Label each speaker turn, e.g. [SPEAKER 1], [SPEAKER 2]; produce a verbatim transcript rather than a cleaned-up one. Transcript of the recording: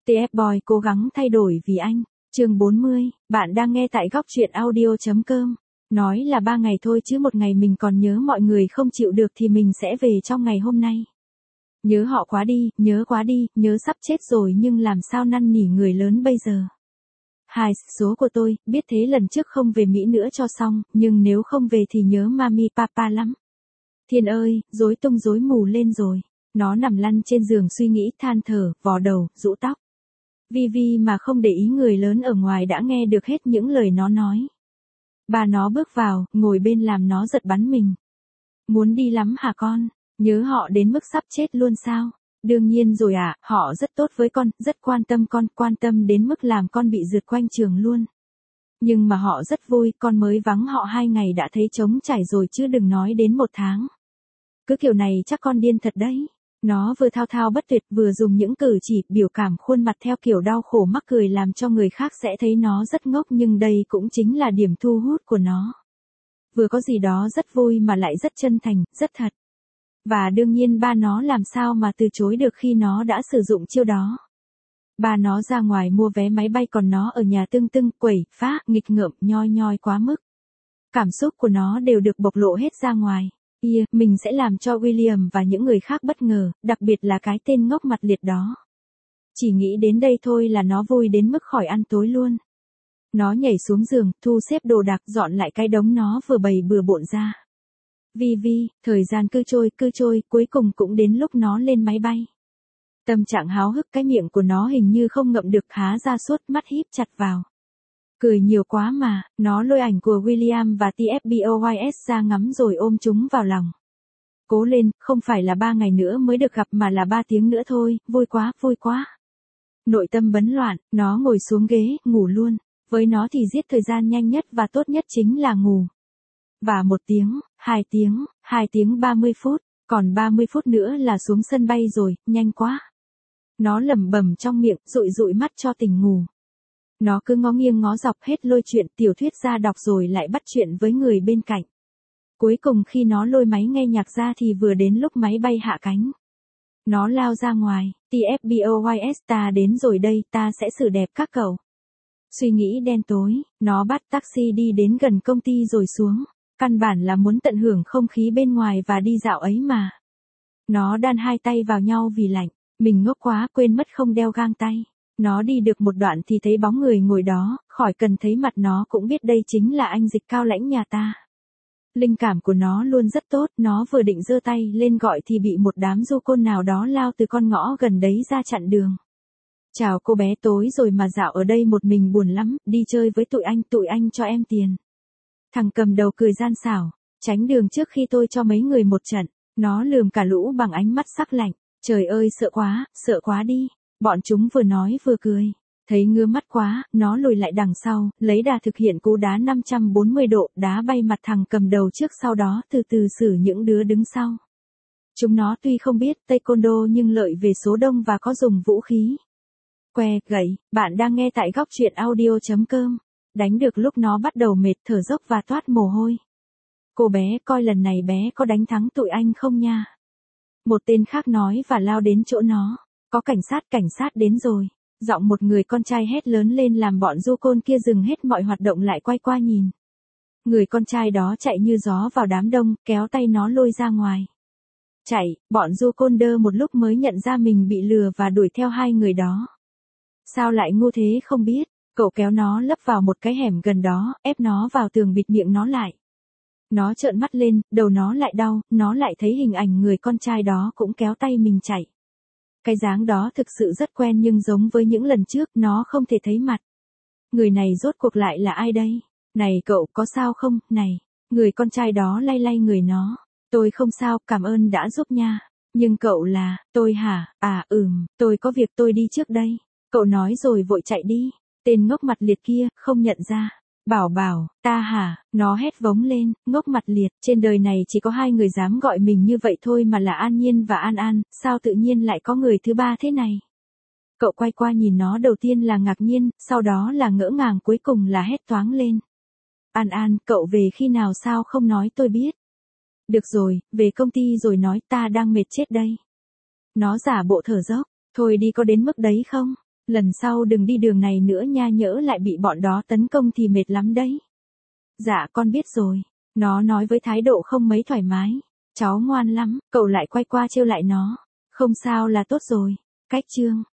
[SPEAKER 1] tê ép Boy cố gắng thay đổi vì anh. Chương bốn mươi, bạn đang nghe tại góc truyện audio chấm com. Nói là ba ngày thôi chứ một ngày mình còn nhớ mọi người không chịu được thì mình sẽ về trong ngày hôm nay. Nhớ họ quá đi, nhớ quá đi, nhớ sắp chết rồi nhưng làm sao năn nỉ người lớn bây giờ. Hai, số của tôi, biết thế lần trước không về Mỹ nữa cho xong, nhưng nếu không về thì nhớ mami papa lắm. Thiên ơi, rối tung rối mù lên rồi. Nó nằm lăn trên giường suy nghĩ than thở, vò đầu, rũ tóc. Vi Vi mà không để ý người lớn ở ngoài đã nghe được hết những lời nó nói. Bà nó bước vào, ngồi bên làm nó giật bắn mình. Muốn đi lắm hả con? Nhớ họ đến mức sắp chết luôn sao? Đương nhiên rồi ạ, à, họ rất tốt với con, rất quan tâm con, quan tâm đến mức làm con bị rượt quanh trường luôn. Nhưng mà họ rất vui, con mới vắng họ hai ngày đã thấy trống trải rồi chứ đừng nói đến một tháng. Cứ kiểu này chắc con điên thật đấy. Nó vừa thao thao bất tuyệt vừa dùng những cử chỉ, biểu cảm khuôn mặt theo kiểu đau khổ mắc cười làm cho người khác sẽ thấy nó rất ngốc nhưng đây cũng chính là điểm thu hút của nó. Vừa có gì đó rất vui mà lại rất chân thành, rất thật. Và đương nhiên ba nó làm sao mà từ chối được khi nó đã sử dụng chiêu đó. Ba nó ra ngoài mua vé máy bay còn nó ở nhà tưng tưng, quẩy, phá, nghịch ngợm, nhoi nhoi quá mức. Cảm xúc của nó đều được bộc lộ hết ra ngoài. Yeah, mình sẽ làm cho William và những người khác bất ngờ, đặc biệt là cái tên ngốc mặt liệt đó. Chỉ nghĩ đến đây thôi là nó vui đến mức khỏi ăn tối luôn. Nó nhảy xuống giường, thu xếp đồ đạc, dọn lại cái đống nó vừa bày bừa bộn ra. Vi Vi, thời gian cứ trôi, cứ trôi, cuối cùng cũng đến lúc nó lên máy bay. Tâm trạng háo hức, cái miệng của nó hình như không ngậm được há ra suốt, mắt híp chặt vào. Cười nhiều quá mà, nó lôi ảnh của William và tê ép Boys ra ngắm rồi ôm chúng vào lòng. Cố lên, không phải là ba ngày nữa mới được gặp mà là ba tiếng nữa thôi, vui quá, vui quá. Nội tâm bấn loạn, nó ngồi xuống ghế, ngủ luôn. Với nó thì giết thời gian nhanh nhất và tốt nhất chính là ngủ. Và một tiếng, hai tiếng, hai tiếng ba mươi phút, còn ba mươi phút nữa là xuống sân bay rồi, nhanh quá. Nó lẩm bẩm trong miệng, dụi dụi mắt cho tỉnh ngủ. Nó cứ ngó nghiêng ngó dọc hết lôi chuyện tiểu thuyết ra đọc rồi lại bắt chuyện với người bên cạnh. Cuối cùng khi nó lôi máy nghe nhạc ra thì vừa đến lúc máy bay hạ cánh. Nó lao ra ngoài, tê ép Boys ta đến rồi đây, ta sẽ xử đẹp các cậu. Suy nghĩ đen tối, nó bắt taxi đi đến gần công ty rồi xuống. Căn bản là muốn tận hưởng không khí bên ngoài và đi dạo ấy mà. Nó đan hai tay vào nhau vì lạnh, mình ngốc quá quên mất không đeo găng tay. Nó đi được một đoạn thì thấy bóng người ngồi đó, khỏi cần thấy mặt nó cũng biết đây chính là anh Dịch cao lãnh nhà ta. Linh cảm của nó luôn rất tốt, nó vừa định giơ tay lên gọi thì bị một đám du côn nào đó lao từ con ngõ gần đấy ra chặn đường. Chào cô bé, tối rồi mà dạo ở đây một mình buồn lắm, đi chơi với tụi anh, tụi anh cho em tiền. Thằng cầm đầu cười gian xảo, tránh đường trước khi tôi cho mấy người một trận. Nó lườm cả lũ bằng ánh mắt sắc lạnh. Trời ơi sợ quá, sợ quá đi. Bọn chúng vừa nói vừa cười. Thấy ngứa mắt quá, nó lùi lại đằng sau, lấy đà thực hiện cú đá năm trăm bốn mươi độ, đá bay mặt thằng cầm đầu trước sau đó từ từ xử những đứa đứng sau. Chúng nó tuy không biết taekwondo nhưng lợi về số đông và có dùng vũ khí. Que, gậy, bạn đang nghe tại góc truyện audio chấm com. Đánh được lúc nó bắt đầu mệt thở dốc và toát mồ hôi. Cô bé coi lần này bé có đánh thắng tụi anh không nha. Một tên khác nói và lao đến chỗ nó. Có cảnh sát, cảnh sát đến rồi. Giọng một người con trai hét lớn lên làm bọn du côn kia dừng hết mọi hoạt động lại quay qua nhìn. Người con trai đó chạy như gió vào đám đông, kéo tay nó lôi ra ngoài. Chạy, bọn du côn đơ một lúc mới nhận ra mình bị lừa và đuổi theo hai người đó. Sao lại ngu thế không biết. Cậu kéo nó lấp vào một cái hẻm gần đó, ép nó vào tường bịt miệng nó lại. Nó trợn mắt lên, đầu nó lại đau, nó lại thấy hình ảnh người con trai đó cũng kéo tay mình chạy. Cái dáng đó thực sự rất quen nhưng giống với những lần trước, nó không thể thấy mặt. Người này rốt cuộc lại là ai đây? Này cậu có sao không? Này, người con trai đó lay lay người nó. Tôi không sao, cảm ơn đã giúp nha. Nhưng cậu là, tôi hả? À ừm, tôi có việc tôi đi trước đây. Cậu nói rồi vội chạy đi. Tên ngốc mặt liệt kia, không nhận ra. Bảo bảo, ta hả, nó hét vống lên, ngốc mặt liệt, trên đời này chỉ có hai người dám gọi mình như vậy thôi mà là An Nhiên và An An, sao tự nhiên lại có người thứ ba thế này? Cậu quay qua nhìn nó đầu tiên là ngạc nhiên, sau đó là ngỡ ngàng cuối cùng là hét toáng lên. An An, cậu về khi nào sao không nói tôi biết? Được rồi, về công ty rồi nói ta đang mệt chết đây. Nó giả bộ thở dốc, thôi đi có đến mức đấy không? Lần sau đừng đi đường này nữa nha, nhỡ lại bị bọn đó tấn công thì mệt lắm đấy. Dạ con biết rồi. Nó nói với thái độ không mấy thoải mái. Cháu ngoan lắm, cậu lại quay qua trêu lại nó. Không sao là tốt rồi. Cách chương